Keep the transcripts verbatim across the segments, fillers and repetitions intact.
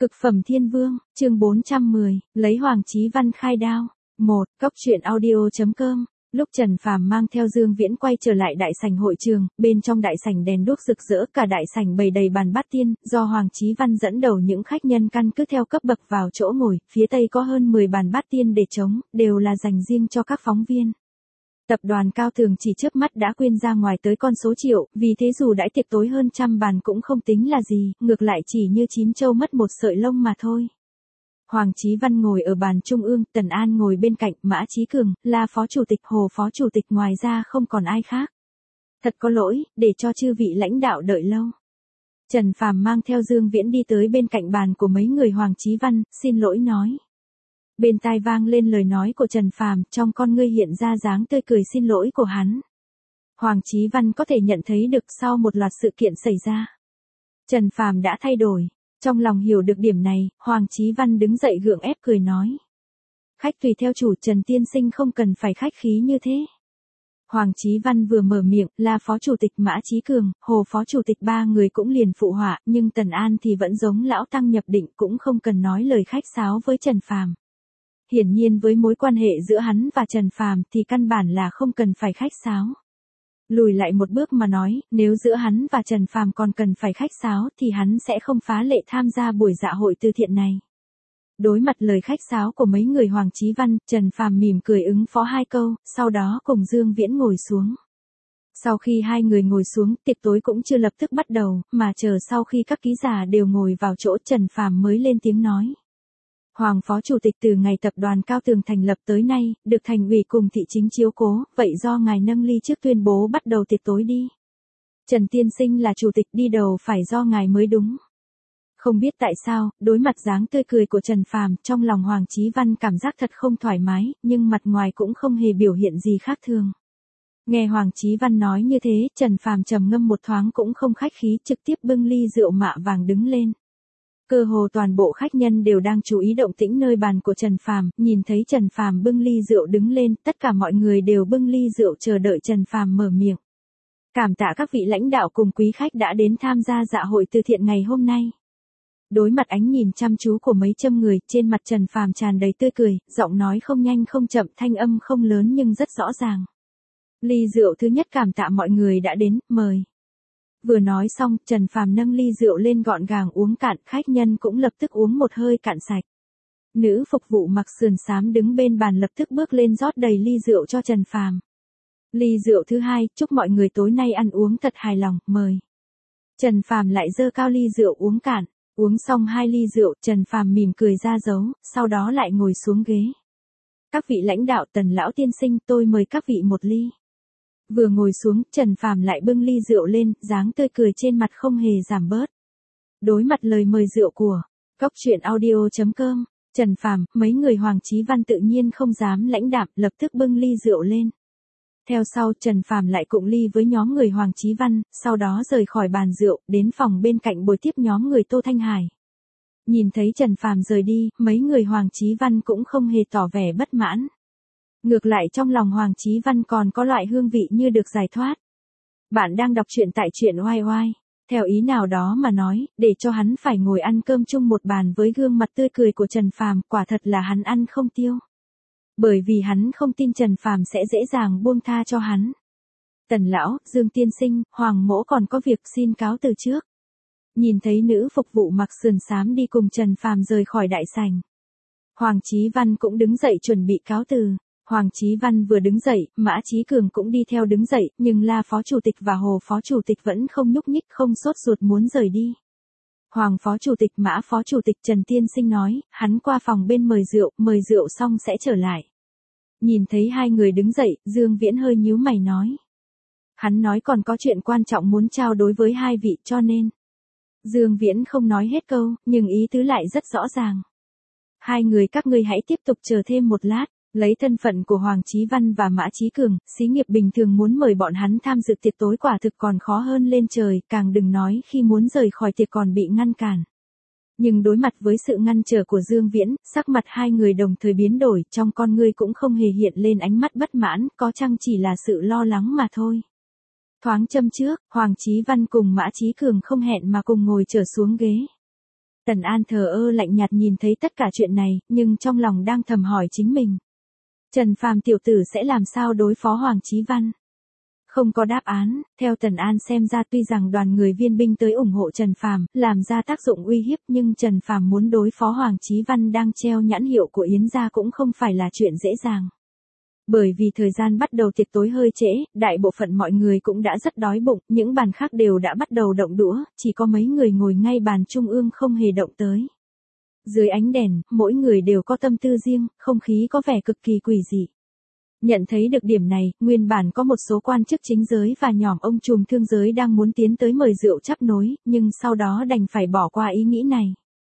Cực phẩm thiên vương, chương bốn trăm mười, lấy Hoàng Chí Văn khai đao. một. Cốc truyện audio chấm com. Lúc Trần Phàm mang theo Dương Viễn quay trở lại đại sảnh hội trường, bên trong đại sảnh đèn đuốc rực rỡ, cả đại sảnh bày đầy bàn bát tiên, do Hoàng Chí Văn dẫn đầu những khách nhân căn cứ theo cấp bậc vào chỗ ngồi, phía tây có hơn mười bàn bát tiên để trống, đều là dành riêng cho các phóng viên. Tập đoàn Cao Tường chỉ chớp mắt đã quyên ra ngoài tới con số triệu, vì thế dù đãi tiệc tối hơn trăm bàn cũng không tính là gì, ngược lại chỉ như chín châu mất một sợi lông mà thôi. Hoàng Chí Văn ngồi ở bàn trung ương, Tần An ngồi bên cạnh, Mã Chí Cường là phó chủ tịch, Hồ phó chủ tịch, ngoài ra không còn ai khác. Thật có lỗi, để cho chư vị lãnh đạo đợi lâu. Trần Phàm mang theo Dương Viễn đi tới bên cạnh bàn của mấy người Hoàng Chí Văn, xin lỗi nói. Bên tai vang lên lời nói của Trần Phàm, trong con ngươi hiện ra dáng tươi cười xin lỗi của hắn. Hoàng Chí Văn có thể nhận thấy được sau một loạt sự kiện xảy ra, Trần Phàm đã thay đổi. Trong lòng hiểu được điểm này, Hoàng Chí Văn đứng dậy gượng ép cười nói. Khách tùy theo chủ, Trần tiên sinh không cần phải khách khí như thế. Hoàng Chí Văn vừa mở miệng, là phó chủ tịch Mã Chí Cường, Hồ phó chủ tịch ba người cũng liền phụ họa, nhưng Tần An thì vẫn giống lão tăng nhập định, cũng không cần nói lời khách sáo với Trần Phàm. Hiển nhiên với mối quan hệ giữa hắn và Trần Phàm thì căn bản là không cần phải khách sáo. Lùi lại một bước mà nói, nếu giữa hắn và Trần Phàm còn cần phải khách sáo thì hắn sẽ không phá lệ tham gia buổi dạ hội từ thiện này. Đối mặt lời khách sáo của mấy người Hoàng Chí Văn, Trần Phàm mỉm cười ứng phó hai câu, sau đó cùng Dương Viễn ngồi xuống. Sau khi hai người ngồi xuống, tiệc tối cũng chưa lập tức bắt đầu, mà chờ sau khi các ký giả đều ngồi vào chỗ, Trần Phàm mới lên tiếng nói. Hoàng phó chủ tịch, từ ngày tập đoàn Cao Tường thành lập tới nay, được thành ủy cùng thị chính chiếu cố, vậy do ngài nâng ly trước tuyên bố bắt đầu tiệc tối đi. Trần tiên sinh là chủ tịch, đi đầu phải do ngài mới đúng. Không biết tại sao, đối mặt dáng tươi cười của Trần Phàm, trong lòng Hoàng Chí Văn cảm giác thật không thoải mái, nhưng mặt ngoài cũng không hề biểu hiện gì khác thường. Nghe Hoàng Chí Văn nói như thế, Trần Phàm trầm ngâm một thoáng cũng không khách khí, trực tiếp bưng ly rượu mạ vàng đứng lên. Cơ hồ toàn bộ khách nhân đều đang chú ý động tĩnh nơi bàn của Trần Phàm, nhìn thấy Trần Phàm bưng ly rượu đứng lên, tất cả mọi người đều bưng ly rượu chờ đợi Trần Phàm mở miệng. Cảm tạ các vị lãnh đạo cùng quý khách đã đến tham gia dạ hội từ thiện ngày hôm nay. Đối mặt ánh nhìn chăm chú của mấy trăm người, trên mặt Trần Phàm tràn đầy tươi cười, giọng nói không nhanh không chậm, thanh âm không lớn nhưng rất rõ ràng. Ly rượu thứ nhất, cảm tạ mọi người đã đến, mời. Vừa nói xong, Trần Phàm nâng ly rượu lên gọn gàng uống cạn, khách nhân cũng lập tức uống một hơi cạn sạch. Nữ phục vụ mặc sườn xám đứng bên bàn lập tức bước lên rót đầy ly rượu cho Trần Phàm. Ly rượu thứ hai, chúc mọi người tối nay ăn uống thật hài lòng, mời. Trần Phàm lại dơ cao ly rượu uống cạn, uống xong hai ly rượu, Trần Phàm mỉm cười ra dấu, sau đó lại ngồi xuống ghế. Các vị lãnh đạo, Tần lão tiên sinh, tôi mời các vị một ly. Vừa ngồi xuống, Trần Phàm lại bưng ly rượu lên, dáng tươi cười trên mặt không hề giảm bớt. Đối mặt lời mời rượu của Cốc truyện audio chấm com, Trần Phàm, mấy người Hoàng Chí Văn tự nhiên không dám lãnh đạm, lập tức bưng ly rượu lên. Theo sau, Trần Phàm lại cụng ly với nhóm người Hoàng Chí Văn, sau đó rời khỏi bàn rượu, đến phòng bên cạnh bồi tiếp nhóm người Tô Thanh Hải. Nhìn thấy Trần Phàm rời đi, mấy người Hoàng Chí Văn cũng không hề tỏ vẻ bất mãn. Ngược lại trong lòng Hoàng Chí Văn còn có loại hương vị như được giải thoát. Bạn đang đọc truyện tại truyện oai oai. Theo ý nào đó mà nói, để cho hắn phải ngồi ăn cơm chung một bàn với gương mặt tươi cười của Trần Phàm, quả thật là hắn ăn không tiêu. Bởi vì hắn không tin Trần Phàm sẽ dễ dàng buông tha cho hắn. Tần lão, Dương tiên sinh, Hoàng mỗ còn có việc xin cáo từ trước. Nhìn thấy nữ phục vụ mặc sườn xám đi cùng Trần Phàm rời khỏi đại sảnh, Hoàng Chí Văn cũng đứng dậy chuẩn bị cáo từ. Hoàng Chí Văn vừa đứng dậy, Mã Chí Cường cũng đi theo đứng dậy, nhưng La phó chủ tịch và Hồ phó chủ tịch vẫn không nhúc nhích, không sốt ruột muốn rời đi. Hoàng phó chủ tịch, Mã phó chủ tịch, Trần tiên sinh nói, hắn qua phòng bên mời rượu, mời rượu xong sẽ trở lại. Nhìn thấy hai người đứng dậy, Dương Viễn hơi nhíu mày nói. Hắn nói còn có chuyện quan trọng muốn trao đối với hai vị, cho nên. Dương Viễn không nói hết câu, nhưng ý tứ lại rất rõ ràng. Hai người các ngươi hãy tiếp tục chờ thêm một lát. Lấy thân phận của Hoàng Chí Văn và Mã Chí Cường, xí nghiệp bình thường muốn mời bọn hắn tham dự tiệc tối quả thực còn khó hơn lên trời, càng đừng nói khi muốn rời khỏi tiệc còn bị ngăn cản. Nhưng đối mặt với sự ngăn trở của Dương Viễn, sắc mặt hai người đồng thời biến đổi, trong con ngươi cũng không hề hiện lên ánh mắt bất mãn, có chăng chỉ là sự lo lắng mà thôi. Thoáng châm trước, Hoàng Chí Văn cùng Mã Chí Cường không hẹn mà cùng ngồi trở xuống ghế. Tần An thờ ơ lạnh nhạt nhìn thấy tất cả chuyện này, nhưng trong lòng đang thầm hỏi chính mình. Trần Phàm tiểu tử sẽ làm sao đối phó Hoàng Chí Văn? Không có đáp án, theo Tần An xem ra tuy rằng đoàn người viên binh tới ủng hộ Trần Phàm, làm ra tác dụng uy hiếp, nhưng Trần Phàm muốn đối phó Hoàng Chí Văn đang treo nhãn hiệu của Yến gia cũng không phải là chuyện dễ dàng. Bởi vì thời gian bắt đầu tiệc tối hơi trễ, đại bộ phận mọi người cũng đã rất đói bụng, những bàn khác đều đã bắt đầu động đũa, chỉ có mấy người ngồi ngay bàn trung ương không hề động tới. Dưới ánh đèn, mỗi người đều có tâm tư riêng, không khí có vẻ cực kỳ quỷ dị. Nhận thấy được điểm này, nguyên bản có một số quan chức chính giới và nhỏm ông trùm thương giới đang muốn tiến tới mời rượu chắp nối, nhưng sau đó đành phải bỏ qua ý nghĩ này.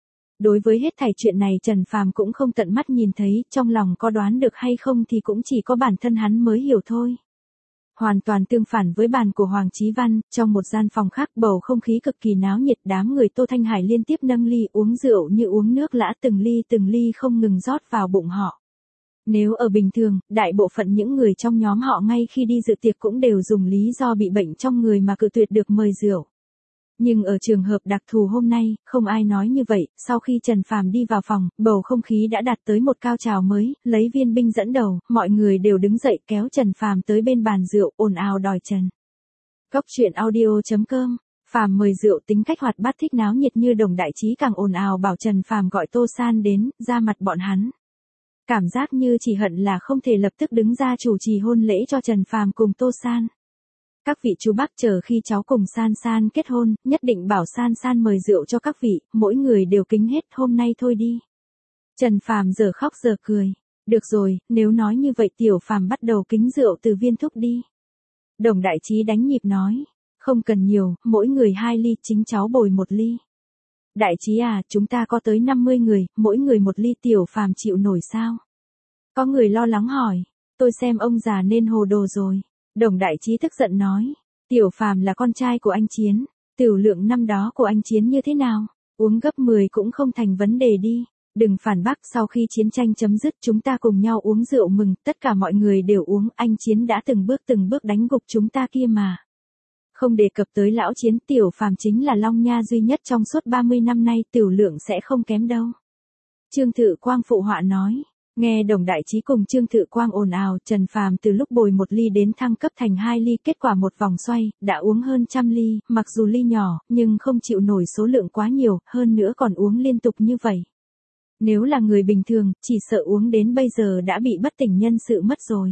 Đối với hết thảy chuyện này Trần Phàm cũng không tận mắt nhìn thấy, trong lòng có đoán được hay không thì cũng chỉ có bản thân hắn mới hiểu thôi. Hoàn toàn tương phản với bàn của Hoàng Chí Văn, trong một gian phòng khác bầu không khí cực kỳ náo nhiệt, đám người Tô Thanh Hải liên tiếp nâng ly uống rượu như uống nước lã, từng ly từng ly không ngừng rót vào bụng họ. Nếu ở bình thường, đại bộ phận những người trong nhóm họ ngay khi đi dự tiệc cũng đều dùng lý do bị bệnh trong người mà cự tuyệt được mời rượu. Nhưng ở trường hợp đặc thù hôm nay, không ai nói như vậy, sau khi Trần Phàm đi vào phòng, bầu không khí đã đạt tới một cao trào mới, lấy viên binh dẫn đầu, mọi người đều đứng dậy kéo Trần Phàm tới bên bàn rượu, ồn ào đòi Trần. Cốc truyện audio chấm com, Phàm mời rượu tính cách hoạt bát thích náo nhiệt như Đồng Đại Trí càng ồn ào bảo Trần Phàm gọi Tô San đến, ra mặt bọn hắn. Cảm giác như chỉ hận là không thể lập tức đứng ra chủ trì hôn lễ cho Trần Phàm cùng Tô San. Các vị chú bác chờ khi cháu cùng San San kết hôn, nhất định bảo San San mời rượu cho các vị, mỗi người đều kính hết, hôm nay thôi đi. Trần Phàm giờ khóc giờ cười. Được rồi, nếu nói như vậy Tiểu Phàm bắt đầu kính rượu từ Viên thúc đi. Đồng Đại Trí đánh nhịp nói. Không cần nhiều, mỗi người hai ly, chính cháu bồi một ly. Đại Trí à, chúng ta có tới năm mươi người, mỗi người một ly, Tiểu Phàm chịu nổi sao? Có người lo lắng hỏi. Tôi xem ông già nên hồ đồ rồi. Đồng Đại Trí tức giận nói, Tiểu Phàm là con trai của anh Chiến, tiểu lượng năm đó của anh Chiến như thế nào, uống gấp mười cũng không thành vấn đề đi, đừng phản bác, sau khi chiến tranh chấm dứt chúng ta cùng nhau uống rượu mừng, tất cả mọi người đều uống, anh Chiến đã từng bước từng bước đánh gục chúng ta kia mà. Không đề cập tới lão Chiến, Tiểu Phàm chính là long nha duy nhất trong suốt ba mươi năm nay, tiểu lượng sẽ không kém đâu. Trương Thự Quang phụ họa nói. Nghe Đồng Đại Trí cùng Trương Thự Quang ồn ào, Trần Phàm từ lúc bồi một ly đến thăng cấp thành hai ly, kết quả một vòng xoay, đã uống hơn trăm ly, mặc dù ly nhỏ, nhưng không chịu nổi số lượng quá nhiều, hơn nữa còn uống liên tục như vậy. Nếu là người bình thường, chỉ sợ uống đến bây giờ đã bị bất tỉnh nhân sự mất rồi.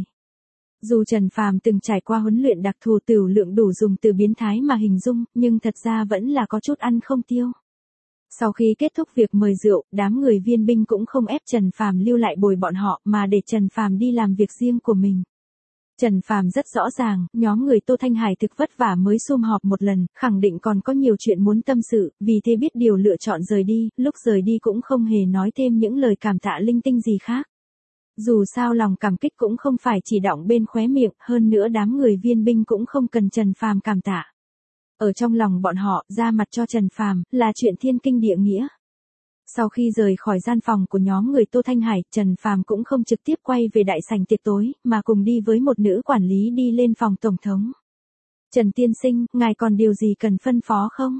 Dù Trần Phàm từng trải qua huấn luyện đặc thù tiểu lượng đủ dùng từ biến thái mà hình dung, nhưng thật ra vẫn là có chút ăn không tiêu. Sau khi kết thúc việc mời rượu, đám người viên binh cũng không ép Trần Phàm lưu lại bồi bọn họ mà để Trần Phàm đi làm việc riêng của mình. Trần Phàm rất rõ ràng, nhóm người Tô Thanh Hải thực vất vả mới sum họp một lần, khẳng định còn có nhiều chuyện muốn tâm sự, vì thế biết điều lựa chọn rời đi, lúc rời đi cũng không hề nói thêm những lời cảm tạ linh tinh gì khác. Dù sao lòng cảm kích cũng không phải chỉ đọng bên khóe miệng, hơn nữa đám người viên binh cũng không cần Trần Phàm cảm tạ. Ở trong lòng bọn họ, ra mặt cho Trần Phàm là chuyện thiên kinh địa nghĩa. Sau khi rời khỏi gian phòng của nhóm người Tô Thanh Hải, Trần Phàm cũng không trực tiếp quay về đại sảnh tiệc tối, mà cùng đi với một nữ quản lý đi lên phòng tổng thống. Trần tiên sinh, ngài còn điều gì cần phân phó không?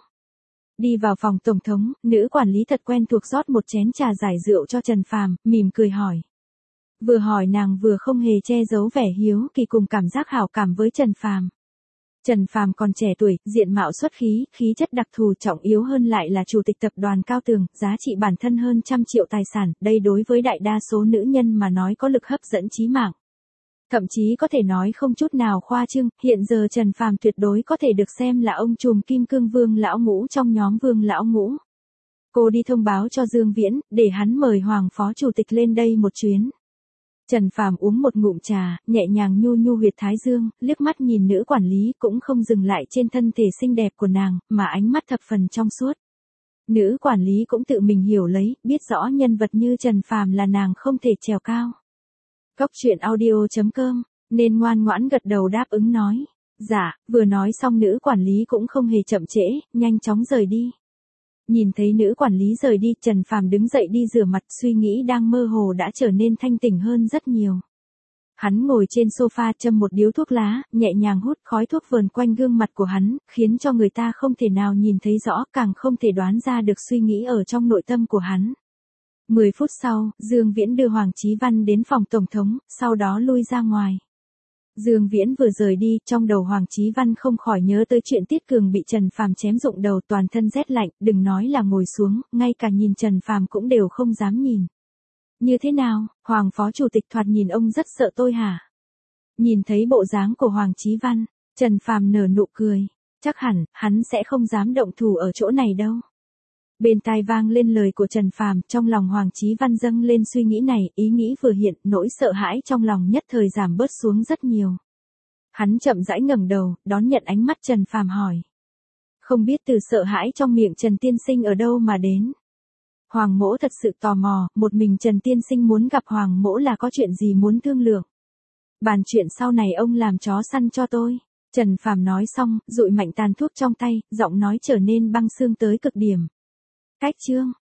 Đi vào phòng tổng thống, nữ quản lý thật quen thuộc rót một chén trà giải rượu cho Trần Phàm, mỉm cười hỏi. Vừa hỏi nàng vừa không hề che giấu vẻ hiếu kỳ cùng cảm giác hảo cảm với Trần Phàm. Trần Phàm còn trẻ tuổi, diện mạo xuất khí, khí chất đặc thù, trọng yếu hơn lại là chủ tịch tập đoàn Cao Tường, giá trị bản thân hơn trăm triệu tài sản, đây đối với đại đa số nữ nhân mà nói có lực hấp dẫn chí mạng. Thậm chí có thể nói không chút nào khoa trương, hiện giờ Trần Phàm tuyệt đối có thể được xem là ông trùm kim cương Vương lão ngũ trong nhóm Vương lão ngũ. Cô đi thông báo cho Dương Viễn, để hắn mời Hoàng phó chủ tịch lên đây một chuyến. Trần Phàm uống một ngụm trà, nhẹ nhàng nhu nhu huyệt thái dương, liếc mắt nhìn nữ quản lý cũng không dừng lại trên thân thể xinh đẹp của nàng, mà ánh mắt thập phần trong suốt. Nữ quản lý cũng tự mình hiểu lấy, biết rõ nhân vật như Trần Phàm là nàng không thể trèo cao. Cốc truyện audio chấm com, nên ngoan ngoãn gật đầu đáp ứng nói. Dạ, vừa nói xong nữ quản lý cũng không hề chậm trễ, nhanh chóng rời đi. Nhìn thấy nữ quản lý rời đi, Trần Phàm đứng dậy đi rửa mặt, suy nghĩ đang mơ hồ đã trở nên thanh tỉnh hơn rất nhiều. Hắn ngồi trên sofa châm một điếu thuốc lá, nhẹ nhàng hút khói thuốc vờn quanh gương mặt của hắn, khiến cho người ta không thể nào nhìn thấy rõ, càng không thể đoán ra được suy nghĩ ở trong nội tâm của hắn. Mười phút sau, Dương Viễn đưa Hoàng Chí Văn đến phòng tổng thống, sau đó lui ra ngoài. Dương Viễn vừa rời đi, trong đầu Hoàng Chí Văn không khỏi nhớ tới chuyện Tiết Cường bị Trần Phàm chém rụng đầu, toàn thân rét lạnh, đừng nói là ngồi xuống, ngay cả nhìn Trần Phàm cũng đều không dám nhìn. Như thế nào, Hoàng Phó Chủ tịch thoạt nhìn ông rất sợ tôi hả? Nhìn thấy bộ dáng của Hoàng Chí Văn, Trần Phàm nở nụ cười, chắc hẳn, hắn sẽ không dám động thủ ở chỗ này đâu. Bên tai vang lên lời của Trần Phàm, trong lòng Hoàng Chí Văn dâng lên suy nghĩ này, ý nghĩ vừa hiện, nỗi sợ hãi trong lòng nhất thời giảm bớt xuống rất nhiều. Hắn chậm rãi ngẩng đầu, đón nhận ánh mắt Trần Phàm hỏi. Không biết từ sợ hãi trong miệng Trần Tiên Sinh ở đâu mà đến. Hoàng Mỗ thật sự tò mò, một mình Trần Tiên Sinh muốn gặp Hoàng Mỗ là có chuyện gì muốn thương lượng. Bàn chuyện sau này ông làm chó săn cho tôi. Trần Phàm nói xong, dụi mạnh tàn thuốc trong tay, giọng nói trở nên băng xương tới cực điểm. Cách chương